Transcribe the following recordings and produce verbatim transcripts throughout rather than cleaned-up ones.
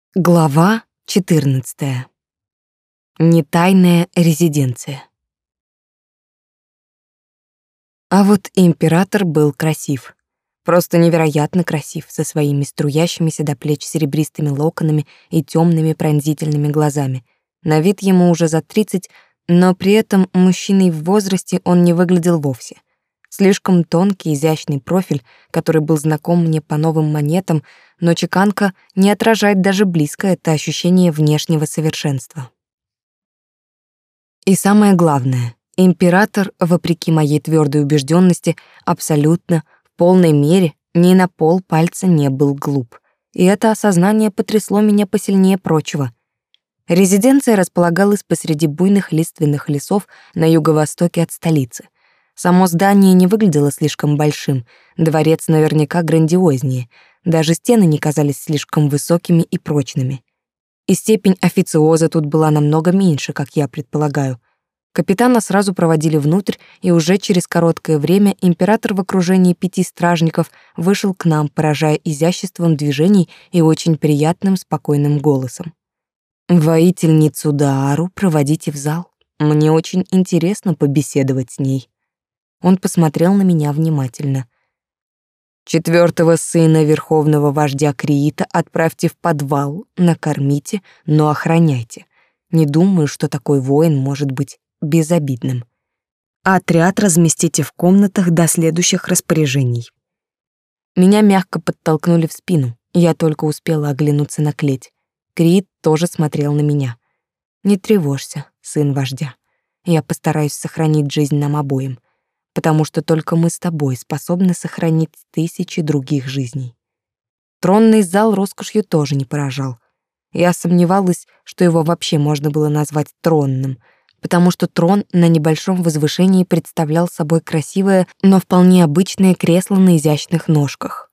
Глава четырнадцатая. Нетайная резиденция. А вот император был красив. Просто невероятно красив, со своими струящимися до плеч серебристыми локонами и темными пронзительными глазами. На вид ему уже за тридцать, но при этом мужчиной в возрасте он не выглядел вовсе. Слишком тонкий, изящный профиль, который был знаком мне по новым монетам, но чеканка не отражает даже близко это ощущение внешнего совершенства. И самое главное, император, вопреки моей твердой убежденности, абсолютно, в полной мере, ни на пол пальца не был глуп. И это осознание потрясло меня посильнее прочего. Резиденция располагалась посреди буйных лиственных лесов на юго-востоке от столицы. Само здание не выглядело слишком большим, дворец наверняка грандиознее, даже стены не казались слишком высокими и прочными. И степень официоза тут была намного меньше, как я предполагаю. Капитана сразу проводили внутрь, и уже через короткое время император в окружении пяти стражников вышел к нам, поражая изяществом движений и очень приятным спокойным голосом. «Воительницу Даару проводите в зал. Мне очень интересно побеседовать с ней». Он посмотрел на меня внимательно. Четвертого сына верховного вождя Криита отправьте в подвал, накормите, но охраняйте. Не думаю, что такой воин может быть безобидным. Отряд разместите в комнатах до следующих распоряжений. Меня мягко подтолкнули в спину. Я только успела оглянуться на клеть. Криит тоже смотрел на меня. Не тревожься, сын вождя. Я постараюсь сохранить жизнь нам обоим, потому что только мы с тобой способны сохранить тысячи других жизней. Тронный зал роскошью тоже не поражал. Я сомневалась, что его вообще можно было назвать тронным, потому что трон на небольшом возвышении представлял собой красивое, но вполне обычное кресло на изящных ножках.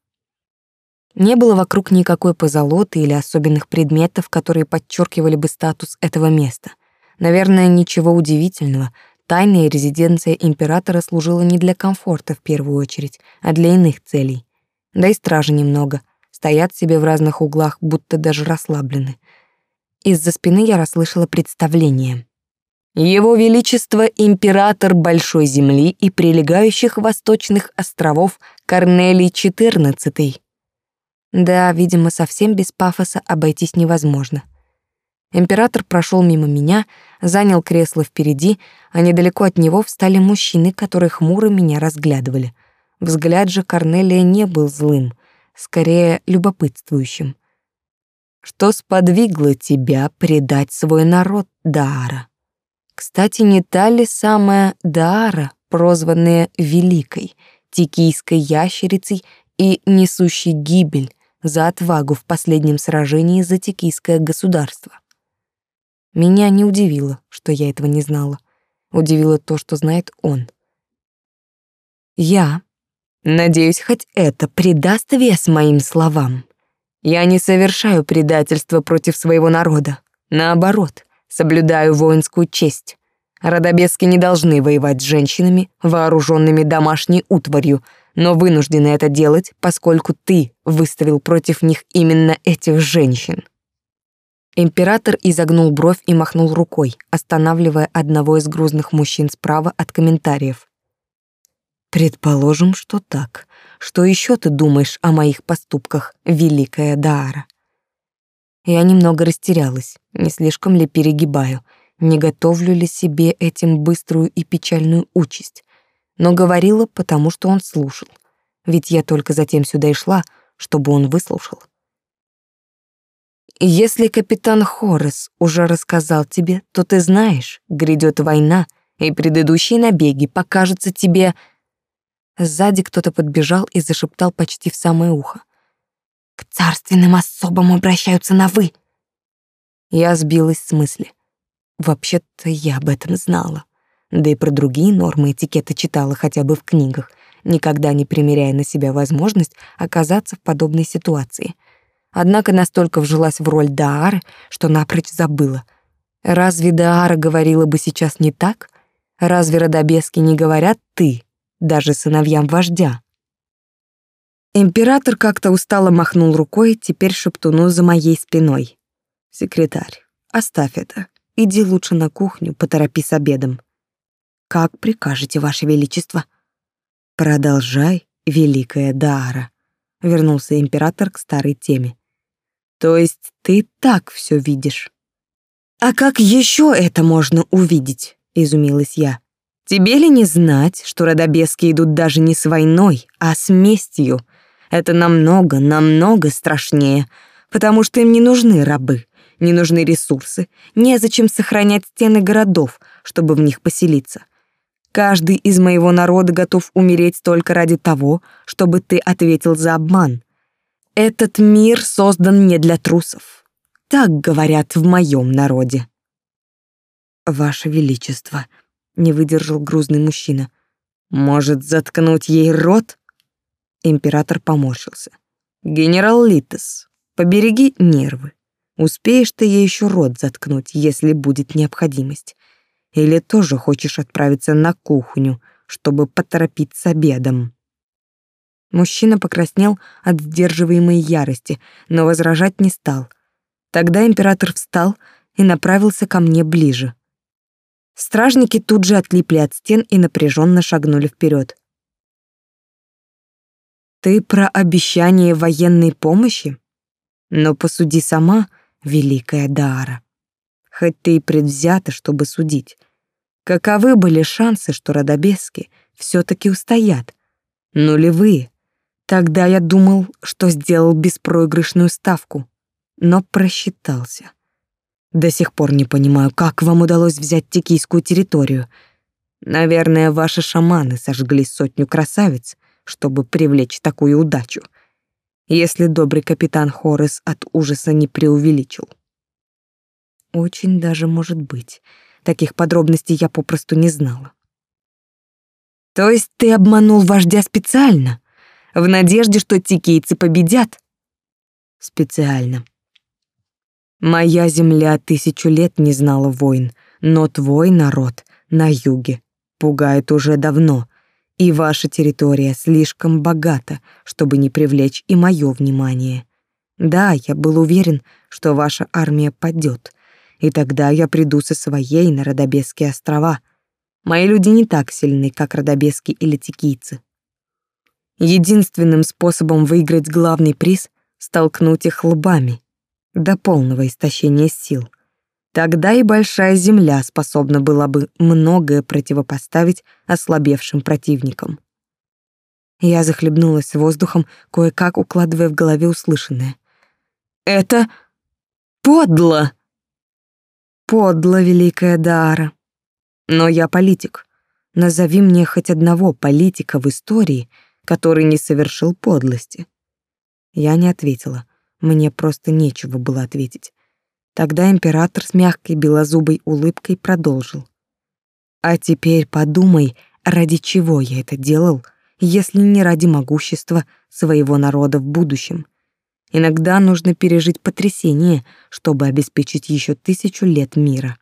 Не было вокруг никакой позолоты или особенных предметов, которые подчеркивали бы статус этого места. Наверное, ничего удивительного. Тайная резиденция императора служила не для комфорта в первую очередь, а для иных целей. Да и стражи немного, стоят себе в разных углах, будто даже расслаблены. Из-за спины я расслышала представление. Его Величество император Большой Земли и прилегающих восточных островов Корнелий четырнадцатый. Да, видимо, совсем без пафоса обойтись невозможно. Император прошел мимо меня, занял кресло впереди, а недалеко от него встали мужчины, которые хмуро меня разглядывали. Взгляд же Корнелия не был злым, скорее любопытствующим. «Что сподвигло тебя предать свой народ, Даара? Кстати, не та ли самая Даара, прозванная Великой, тикийской ящерицей и несущей гибель за отвагу в последнем сражении за тикийское государство?» Меня не удивило, что я этого не знала. Удивило то, что знает он. Я надеюсь, хоть это придаст вес моим словам. Я не совершаю предательства против своего народа. Наоборот, соблюдаю воинскую честь. Родобески не должны воевать с женщинами, вооруженными домашней утварью, но вынуждены это делать, поскольку ты выставил против них именно этих женщин. Император изогнул бровь и махнул рукой, останавливая одного из грузных мужчин справа от комментариев. «Предположим, что так. Что еще ты думаешь о моих поступках, великая Даара?» Я немного растерялась, не слишком ли перегибаю, не готовлю ли себе этим быструю и печальную участь, но говорила, потому что он слушал, ведь я только затем сюда и шла, чтобы он выслушал. Если капитан Хорес уже рассказал тебе, то ты знаешь, грядет война, и предыдущие набеги покажутся тебе... Сзади кто-то подбежал и зашептал почти в самое ухо. «К царственным особам обращаются на «вы». Я сбилась с мысли. Вообще-то я об этом знала. Да и про другие нормы этикета читала хотя бы в книгах, никогда не примеряя на себя возможность оказаться в подобной ситуации. Однако настолько вжилась в роль Даары, что напрочь забыла. Разве Даара говорила бы сейчас не так? Разве родобески не говорят «ты», даже сыновьям вождя? Император как-то устало махнул рукой, теперь шептуну за моей спиной. Секретарь, оставь это. Иди лучше на кухню, поторопи с обедом. Как прикажете, Ваше Величество? Продолжай, великая Даара. Вернулся император к старой теме. То есть ты так все видишь? А как еще это можно увидеть? Изумилась я. Тебе ли не знать, что родобески идут даже не с войной, а с местью? Это намного, намного страшнее, потому что им не нужны рабы, не нужны ресурсы, незачем сохранять стены городов, чтобы в них поселиться. Каждый из моего народа готов умереть только ради того, чтобы ты ответил за обман. Этот мир создан не для трусов. Так говорят в моем народе. Ваше Величество, не выдержал грузный мужчина. Может, заткнуть ей рот? Император поморщился. Генерал Литос, побереги нервы. Успеешь ты ей еще рот заткнуть, если будет необходимость. Или тоже хочешь отправиться на кухню, чтобы поторопить с обедом? Мужчина покраснел от сдерживаемой ярости, но возражать не стал. Тогда император встал и направился ко мне ближе. Стражники тут же отлипли от стен и напряженно шагнули вперед. Ты про обещание военной помощи? Но посуди сама, великая Даара. Хоть ты и предвзята, чтобы судить. Каковы были шансы, что родобески все-таки устоят? Нулевые. Тогда я думал, что сделал беспроигрышную ставку, но просчитался. До сих пор не понимаю, как вам удалось взять текийскую территорию. Наверное, ваши шаманы сожгли сотню красавиц, чтобы привлечь такую удачу, если добрый капитан Хорес от ужаса не преувеличил. Очень даже может быть. Таких подробностей я попросту не знала. То есть ты обманул вождя специально, в надежде, что текийцы победят? Специально. Моя земля тысячу лет не знала войн, но твой народ на юге пугает уже давно, и ваша территория слишком богата, чтобы не привлечь и мое внимание. Да, я был уверен, что ваша армия падет, и тогда я приду со своей на Родобесские острова. Мои люди не так сильны, как родобески или текийцы. Единственным способом выиграть главный приз — столкнуть их лбами до полного истощения сил. Тогда и большая земля способна была бы многое противопоставить ослабевшим противникам. Я захлебнулась воздухом, кое-как укладывая в голове услышанное. «Это подло!» «Подло, великая Даара. Но я политик. Назови мне хоть одного политика в истории, который не совершил подлости». Я не ответила. Мне просто нечего было ответить. Тогда император с мягкой белозубой улыбкой продолжил. «А теперь подумай, ради чего я это делал, если не ради могущества своего народа в будущем. Иногда нужно пережить потрясение, чтобы обеспечить еще тысячу лет мира».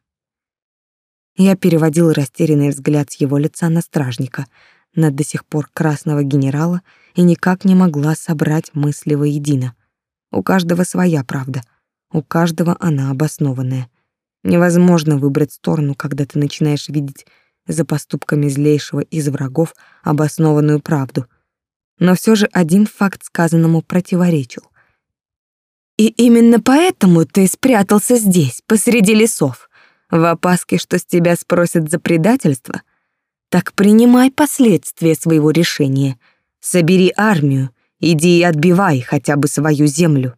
Я переводил растерянный взгляд с его лица на стражника, на до сих пор красного генерала, и никак не могла собрать мысли воедино. У каждого своя правда, у каждого она обоснованная. Невозможно выбрать сторону, когда ты начинаешь видеть за поступками злейшего из врагов обоснованную правду. Но все же один факт сказанному противоречил. «И именно поэтому ты спрятался здесь, посреди лесов, в опаске, что с тебя спросят за предательство? Так принимай последствия своего решения. Собери армию, иди и отбивай хотя бы свою землю».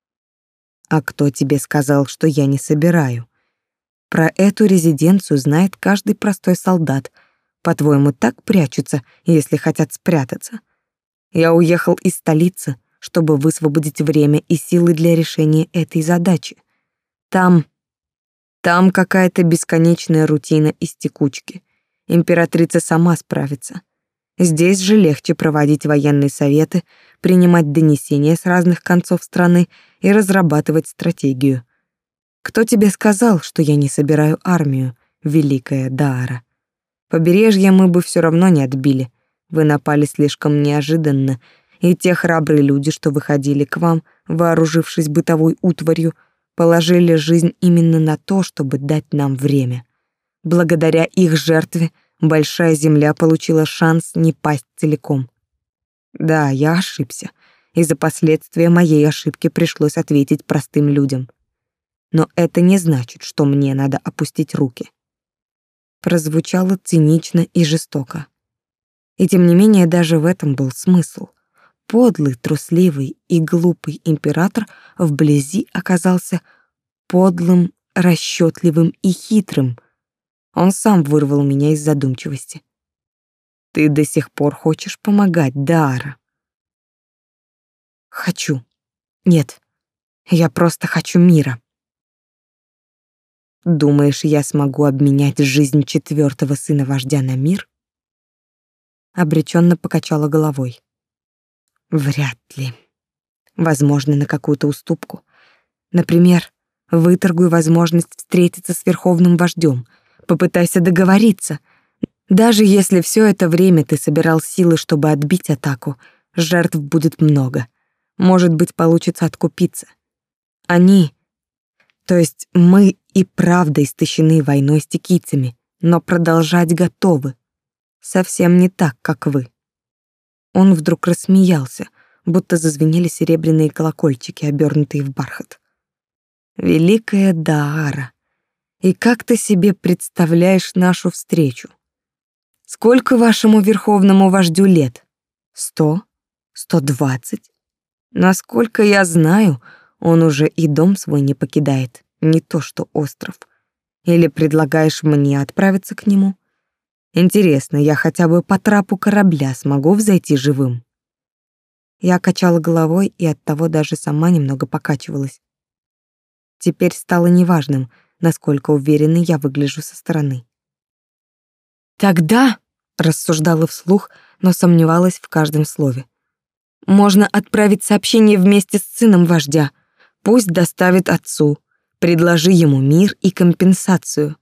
«А кто тебе сказал, что я не собираю? Про эту резиденцию знает каждый простой солдат. По-твоему, так прячутся, если хотят спрятаться? Я уехал из столицы, чтобы высвободить время и силы для решения этой задачи. Там... там какая-то бесконечная рутина из текучки. Императрица сама справится. Здесь же легче проводить военные советы, принимать донесения с разных концов страны и разрабатывать стратегию. Кто тебе сказал, что я не собираю армию, великая Даара? Побережье мы бы все равно не отбили. Вы напали слишком неожиданно, и те храбрые люди, что выходили к вам, вооружившись бытовой утварью, положили жизнь именно на то, чтобы дать нам время. Благодаря их жертве Большая Земля получила шанс не пасть целиком. Да, я ошибся, и за последствия моей ошибки пришлось ответить простым людям. Но это не значит, что мне надо опустить руки. Прозвучало цинично и жестоко. И тем не менее даже в этом был смысл. Подлый, трусливый и глупый император вблизи оказался подлым, расчетливым и хитрым. Он сам вырвал меня из задумчивости. Ты до сих пор хочешь помогать, Даара? Хочу. Нет, я просто хочу мира. Думаешь, я смогу обменять жизнь четвертого сына вождя на мир? Обреченно покачала головой. Вряд ли. Возможно, на какую-то уступку. Например, выторгуй возможность встретиться с верховным вождем. Попытайся договориться. Даже если все это время ты собирал силы, чтобы отбить атаку, жертв будет много. Может быть, получится откупиться. Они, то есть мы, и правда истощены войной с тикийцами, но продолжать готовы. Совсем не так, как вы. Он вдруг рассмеялся, будто зазвенели серебряные колокольчики, обернутые в бархат. Великая Даара, и как ты себе представляешь нашу встречу? Сколько вашему верховному вождю лет? Сто? Сто двадцать? Насколько я знаю, он уже и дом свой не покидает, не то что остров. Или предлагаешь мне отправиться к нему? Интересно, я хотя бы по трапу корабля смогу взойти живым? Я качала головой и оттого даже сама немного покачивалась. Теперь стало неважным, насколько уверенной я выгляжу со стороны. Тогда, рассуждала вслух, но сомневалась в каждом слове, можно отправить сообщение вместе с сыном вождя. Пусть доставит отцу. Предложи ему мир и компенсацию.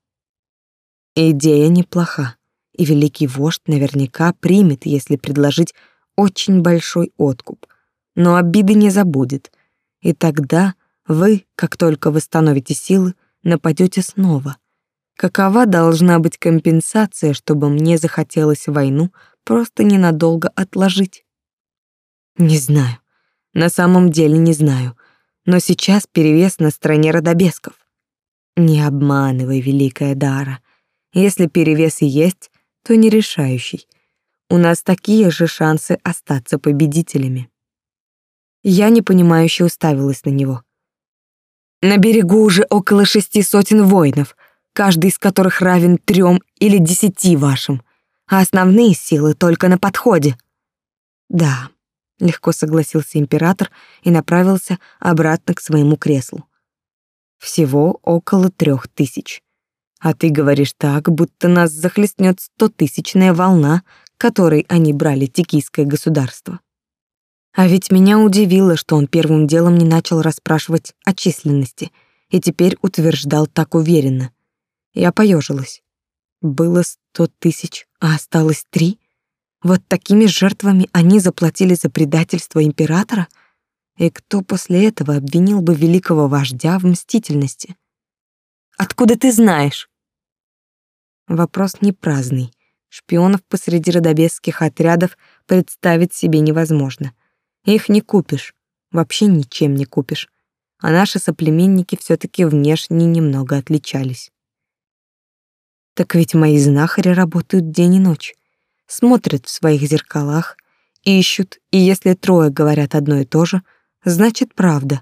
Идея неплоха, и великий вождь наверняка примет, если предложить очень большой откуп, но обиды не забудет. И тогда вы, как только восстановите силы, нападете снова. Какова должна быть компенсация, чтобы мне захотелось войну просто ненадолго отложить? Не знаю. На самом деле не знаю. Но сейчас перевес на стороне родобесков. Не обманывай, великая Даара. Если перевес и есть, то не решающий. У нас такие же шансы остаться победителями. Я непонимающе уставилась на него. На берегу уже около шести сотен воинов, каждый из которых равен трем или десяти вашим, а основные силы только на подходе. Да, легко согласился император и направился обратно к своему креслу. Всего около трех тысяч. А ты говоришь так, будто нас захлестнет стотысячная волна, которой они брали тикийское государство. А ведь меня удивило, что он первым делом не начал расспрашивать о численности и теперь утверждал так уверенно. Я поежилась. Было сто тысяч, а осталось три? Вот такими жертвами они заплатили за предательство императора? И кто после этого обвинил бы великого вождя в мстительности? Откуда ты знаешь? Вопрос не праздный. Шпионов посреди родобесских отрядов представить себе невозможно. Их не купишь, вообще ничем не купишь. А наши соплеменники все-таки внешне немного отличались. Так ведь мои знахари работают день и ночь, смотрят в своих зеркалах, ищут, и если трое говорят одно и то же, значит правда.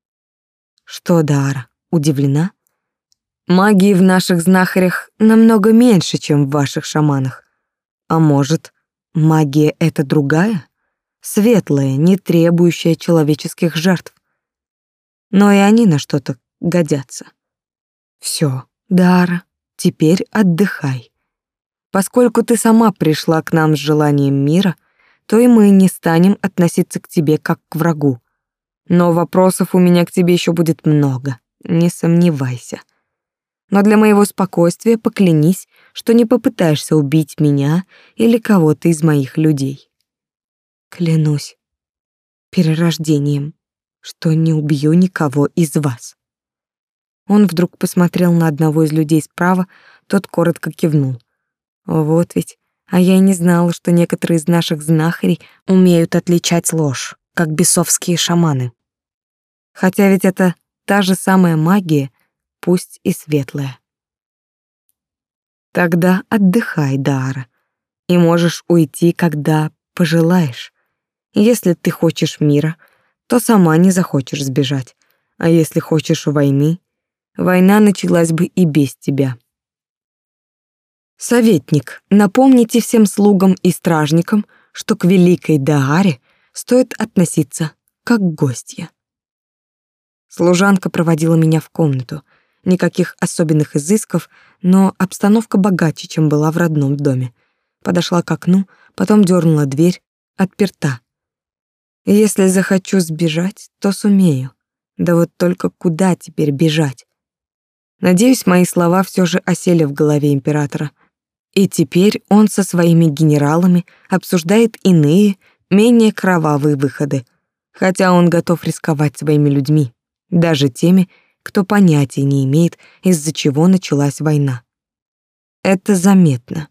Что, Даара, удивлена? Магии в наших знахарях намного меньше, чем в ваших шаманах. А может, магия — это другая? Светлая, не требующая человеческих жертв. Но и они на что-то годятся. Всё, Даара, теперь отдыхай. Поскольку ты сама пришла к нам с желанием мира, то и мы не станем относиться к тебе как к врагу. Но вопросов у меня к тебе еще будет много, не сомневайся. Но для моего спокойствия поклянись, что не попытаешься убить меня или кого-то из моих людей. Клянусь перерождением, что не убью никого из вас. Он вдруг посмотрел на одного из людей справа, тот коротко кивнул. Вот ведь, а я и не знала, что некоторые из наших знахарей умеют отличать ложь, как бесовские шаманы. Хотя ведь это та же самая магия, пусть и светлая. Тогда отдыхай, Даара, и можешь уйти, когда пожелаешь. Если ты хочешь мира, то сама не захочешь сбежать, а если хочешь войны, война началась бы и без тебя. Советник, напомните всем слугам и стражникам, что к великой Дааре стоит относиться как к гостье. Служанка проводила меня в комнату. Никаких особенных изысков, но обстановка богаче, чем была в родном доме. Подошла к окну, потом дернула дверь, отперта. Если захочу сбежать, то сумею. Да вот только куда теперь бежать? Надеюсь, мои слова все же осели в голове императора. И теперь он со своими генералами обсуждает иные, менее кровавые выходы, хотя он готов рисковать своими людьми, даже теми, кто понятия не имеет, из-за чего началась война. Это заметно.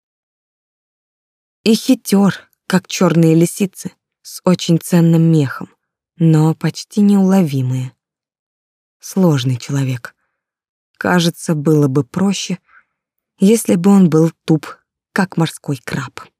И хитер, как черные лисицы, с очень ценным мехом, но почти неуловимые. Сложный человек. Кажется, было бы проще, если бы он был туп, как морской краб.